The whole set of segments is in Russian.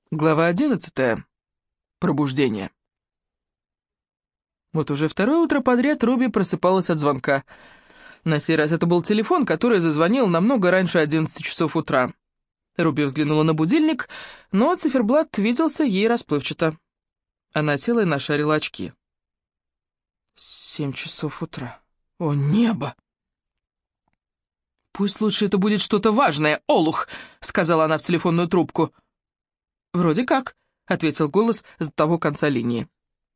Глава 11. Пробуждение. Вот уже второе утро подряд Руби просыпалась от звонка. На сей раз это был телефон, который зазвонил намного раньше 11 часов утра. Руби взглянула на будильник, но циферблат виделся ей расплывчато. Она села и нашарила очки. 7 часов утра. О, небо! «Пусть лучше это будет что-то важное, олух!» — сказала она в телефонную трубку. «Вроде как», — ответил голос с того конца линии.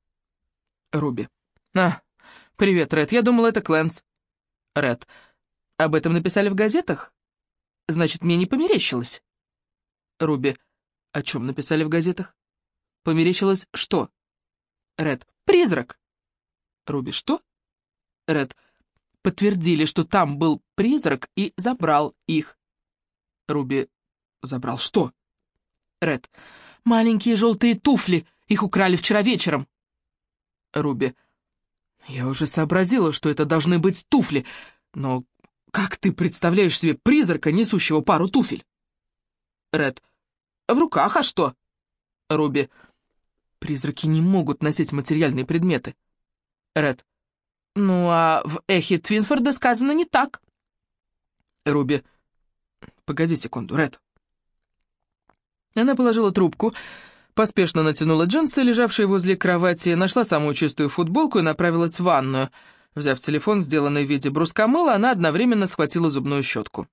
Руби. Привет, Ред, я думала, это Клэнс. Ред. Об этом написали в газетах? Значит, мне не померещилось. Руби. О чем написали в газетах? Померещилось что? Ред. Призрак. Руби. Что? Ред. Подтвердили, что там был призрак и забрал их. Руби. Забрал что? Ред. Маленькие желтые туфли, их украли вчера вечером. Руби. Я уже сообразила, что это должны быть туфли, но как ты представляешь себе призрака, несущего пару туфель? Ред. В руках, а что? Руби. Призраки не могут носить материальные предметы. Ред. Ну, а в эхе Твинфорда сказано не так. Руби. Погоди секунду, Ред. Она положила трубку, поспешно натянула джинсы, лежавшие возле кровати, нашла самую чистую футболку и направилась в ванную. Взяв телефон, сделанный в виде бруска мыла, она одновременно схватила зубную щетку.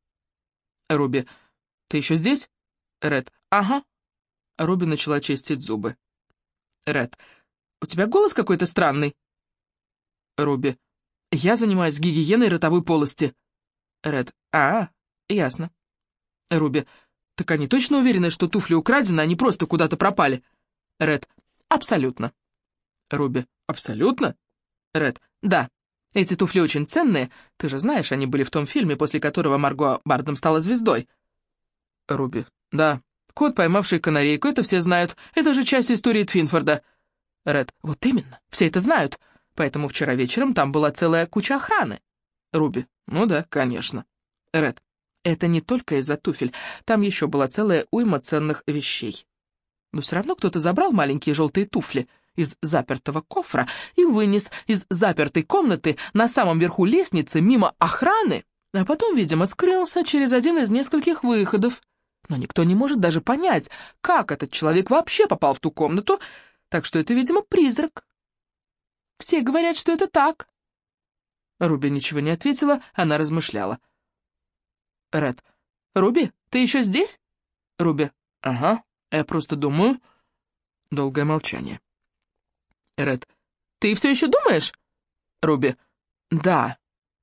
Руби. Ты еще здесь? Ред. Ага. Руби начала чистить зубы. Ред. У тебя голос какой-то странный. Руби. Я занимаюсь гигиеной ротовой полости. Ред. Ясно. Руби. Так они точно уверены, что туфли украдены, а не просто куда-то пропали? Ред. Абсолютно. Руби. Абсолютно? Ред. Да. Эти туфли очень ценные. Ты же знаешь, они были в том фильме, после которого Марго Бардом стала звездой. Руби. Да. Кот, поймавший канарейку, это все знают. Это же часть истории Твинфорда. Ред. Вот именно. Все это знают. Поэтому вчера вечером там была целая куча охраны. Руби. Ну да, конечно. Ред. Это не только из-за туфель. Там еще была целая уйма ценных вещей. Но все равно кто-то забрал маленькие желтые туфли из запертого кофра и вынес из запертой комнаты на самом верху лестницы мимо охраны, а потом, видимо, скрылся через один из нескольких выходов. Но никто не может даже понять, как этот человек вообще попал в ту комнату, так что это, видимо, призрак. Все говорят, что это так. Руби ничего не ответила, она размышляла. Ред. Руби, ты еще здесь? Руби. Ага, я просто думаю. Долгое молчание. Ред. Ты все еще думаешь? Руби. Да.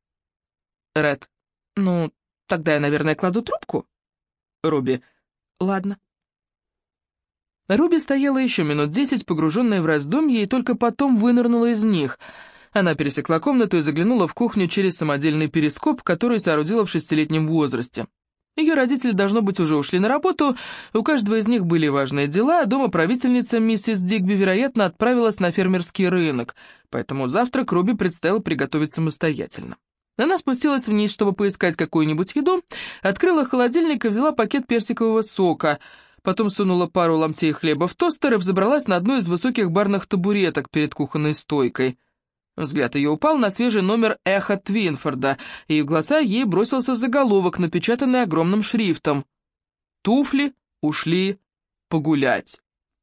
Ред. Ну, тогда я, наверное, кладу трубку. Руби. Ладно. Руби стояла еще минут 10, погруженная в раздумья, и только потом вынырнула из них. Она пересекла комнату и заглянула в кухню через самодельный перископ, который соорудила в 6-летнем возрасте. Ее родители, должно быть, уже ушли на работу, у каждого из них были важные дела, а домоправительница миссис Дигби, вероятно, отправилась на фермерский рынок, поэтому завтрак Руби предстояло приготовить самостоятельно. Она спустилась вниз, чтобы поискать какую-нибудь еду, открыла холодильник и взяла пакет персикового сока, потом сунула пару ломтей хлеба в тостер и взобралась на одну из высоких барных табуреток перед кухонной стойкой. Взгляд ее упал на свежий номер «Эхо Твинфорда», и в глаза ей бросился заголовок, напечатанный огромным шрифтом. «Туфли ушли погулять».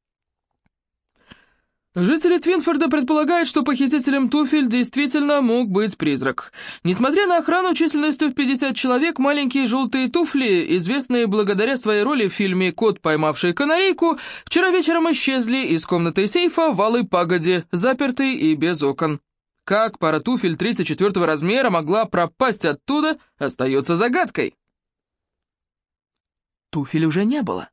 Жители Твинфорда предполагают, что похитителем туфель действительно мог быть призрак. Несмотря на охрану численностью в 50 человек, маленькие желтые туфли, известные благодаря своей роли в фильме «Кот, поймавший канарейку», вчера вечером исчезли из комнаты сейфа в Алой Пагоде, запертой и без окон. Как пара туфель 34-го размера могла пропасть оттуда, остается загадкой. Туфель уже не было.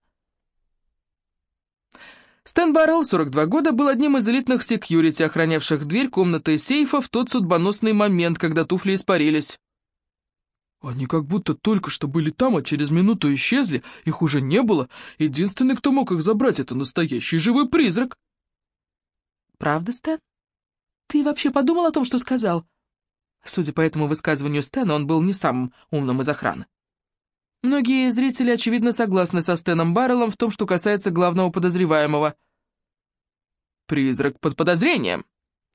Стэн Баррелл, 42 года, был одним из элитных секьюрити, охранявших дверь комнаты сейфа в тот судьбоносный момент, когда туфли испарились. Они как будто только что были там, а через минуту исчезли, их уже не было. Единственный, кто мог их забрать, это настоящий живой призрак. Правда, Стэн? Ты вообще подумал о том, что сказал? Судя по этому высказыванию Стэна, он был не самым умным из охраны. Многие зрители, очевидно, согласны со Стэном Барреллом в том, что касается главного подозреваемого. Призрак под подозрением.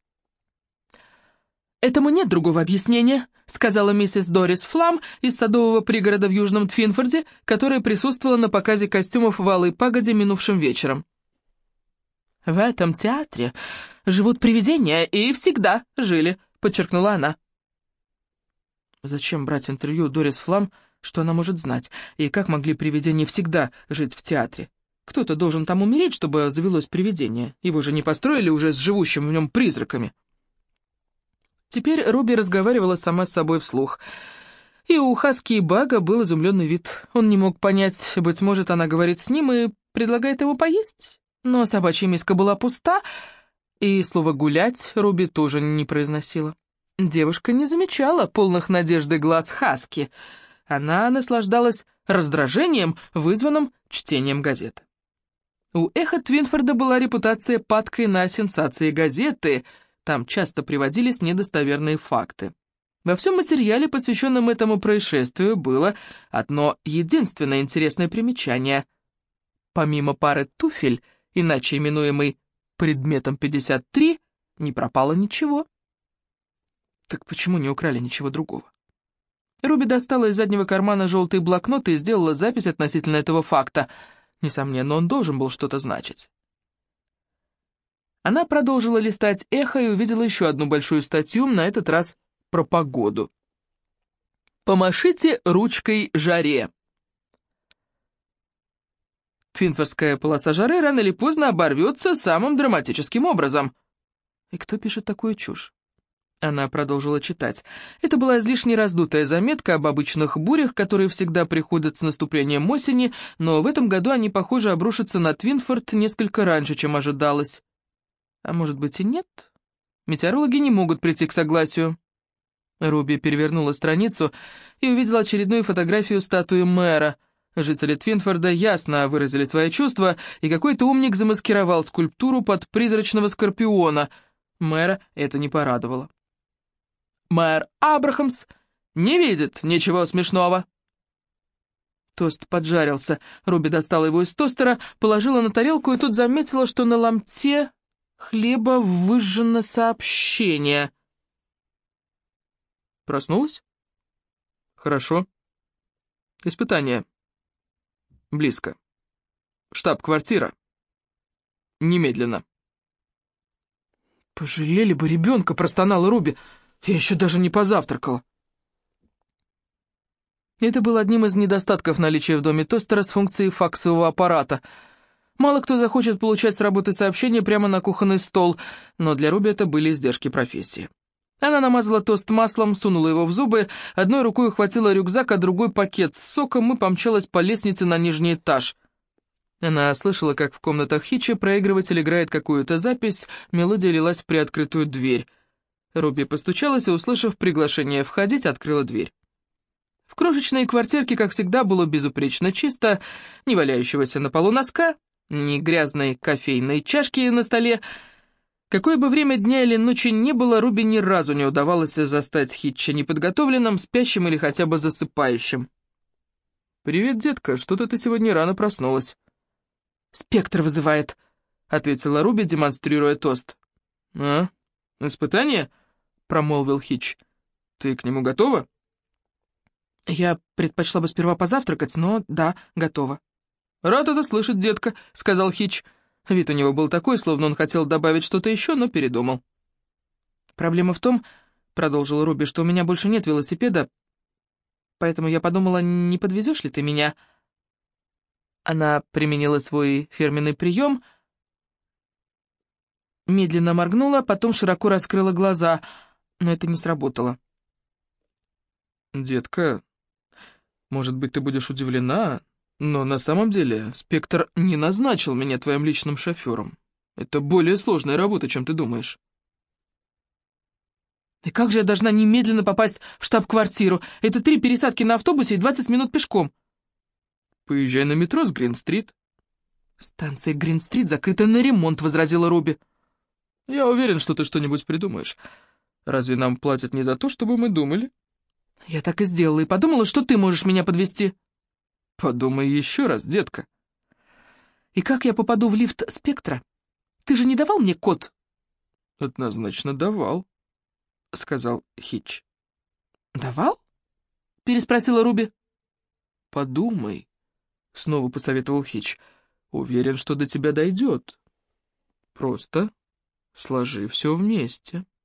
«Этому нет другого объяснения», — сказала миссис Дорис Флам из садового пригорода в Южном Твинфорде, которая присутствовала на показе костюмов в Алой Пагоде минувшим вечером. «В этом театре живут привидения и всегда жили», — подчеркнула она. Зачем брать интервью у Дорис Флам, что она может знать, и как могли привидения всегда жить в театре? Кто-то должен там умереть, чтобы завелось привидение. Его же не построили уже с живущим в нем призраками. Теперь Руби разговаривала сама с собой вслух. И у Хаски и Бага был изумленный вид. Он не мог понять, быть может, она говорит с ним и предлагает ему поесть. Но собачья миска была пуста, и слово «гулять» Руби тоже не произносила. Девушка не замечала полных надежды глаз Хаски. Она наслаждалась раздражением, вызванным чтением газеты. У «Эхо Твинфорда» была репутация падкой на сенсации газеты. Там часто приводились недостоверные факты. Во всем материале, посвященном этому происшествию, было одно единственное интересное примечание. Помимо пары туфель, иначе именуемой предметом 53, не пропало ничего. Так почему не украли ничего другого? Руби достала из заднего кармана желтый блокнот и сделала запись относительно этого факта. Несомненно, он должен был что-то значить. Она продолжила листать «Эхо» и увидела еще одну большую статью, на этот раз про погоду. «Помашите ручкой жаре». Твинфордская полоса жары рано или поздно оборвется самым драматическим образом. И кто пишет такую чушь? Она продолжила читать. Это была излишне раздутая заметка об обычных бурях, которые всегда приходят с наступлением осени, но в этом году они, похоже, обрушатся на Твинфорд несколько раньше, чем ожидалось. А может быть и нет? Метеорологи не могут прийти к согласию. Руби перевернула страницу и увидела очередную фотографию статуи мэра. Жители Твинфорда ясно выразили свои чувства, и какой-то умник замаскировал скульптуру под призрачного скорпиона. Мэра это не порадовало. «Мэр Абрахамс не видит ничего смешного». Тост поджарился. Руби достала его из тостера, положила на тарелку, и тут заметила, что на ломте хлеба выжжено сообщение. Проснулась? Хорошо. Испытание. Близко. Штаб-квартира. Немедленно. «Пожалели бы ребенка», — простонала Руби. «Я еще даже не позавтракала». Это был одним из недостатков наличия в доме тостера с функцией факсового аппарата. Мало кто захочет получать с работы сообщения прямо на кухонный стол, но для Руби это были издержки профессии. Она намазала тост маслом, сунула его в зубы, одной рукой ухватила рюкзак, а другой пакет с соком и помчалась по лестнице на нижний этаж. Она слышала, как в комнатах Хитча проигрыватель играет какую-то запись, мелодия лилась в приоткрытую дверь. Руби постучалась и, услышав приглашение входить, открыла дверь. В крошечной квартирке, как всегда, было безупречно чисто, ни валяющегося на полу носка, ни грязной кофейной чашки на столе. Какое бы время дня или ночи ни было, Руби ни разу не удавалось застать Хитча неподготовленным, спящим или хотя бы засыпающим. «Привет, детка, что-то ты сегодня рано проснулась». «Спектр вызывает», — ответила Руби, демонстрируя тост. «А, испытание?» — промолвил Хитч. «Ты к нему готова?» «Я предпочла бы сперва позавтракать, но да, готова». «Рад это слышать, детка», — сказал Хитч. Вид у него был такой, словно он хотел добавить что-то еще, но передумал. «Проблема в том, — продолжила Руби, — что у меня больше нет велосипеда, поэтому я подумала, не подвезешь ли ты меня?» Она применила свой фирменный прием, медленно моргнула, потом широко раскрыла глаза, но это не сработало. «Детка, может быть, ты будешь удивлена, но на самом деле Спектр не назначил меня твоим личным шофером. Это более сложная работа, чем ты думаешь». «И как же я должна немедленно попасть в штаб-квартиру? Это 3 пересадки на автобусе и 20 минут пешком». «Поезжай на метро с Грин-стрит». «Станция Грин-стрит закрыта на ремонт», — возразила Руби. «Я уверен, что ты что-нибудь придумаешь. Разве нам платят не за то, чтобы мы думали?» «Я так и сделала, и подумала, что ты можешь меня подвезти». Подумай еще раз, детка. И как я попаду в лифт Спектра? Ты же не давал мне код? Однозначно давал, сказал Хитч. Давал? Переспросила Руби. Подумай, снова посоветовал Хитч. Уверен, что до тебя дойдет. Просто сложи все вместе.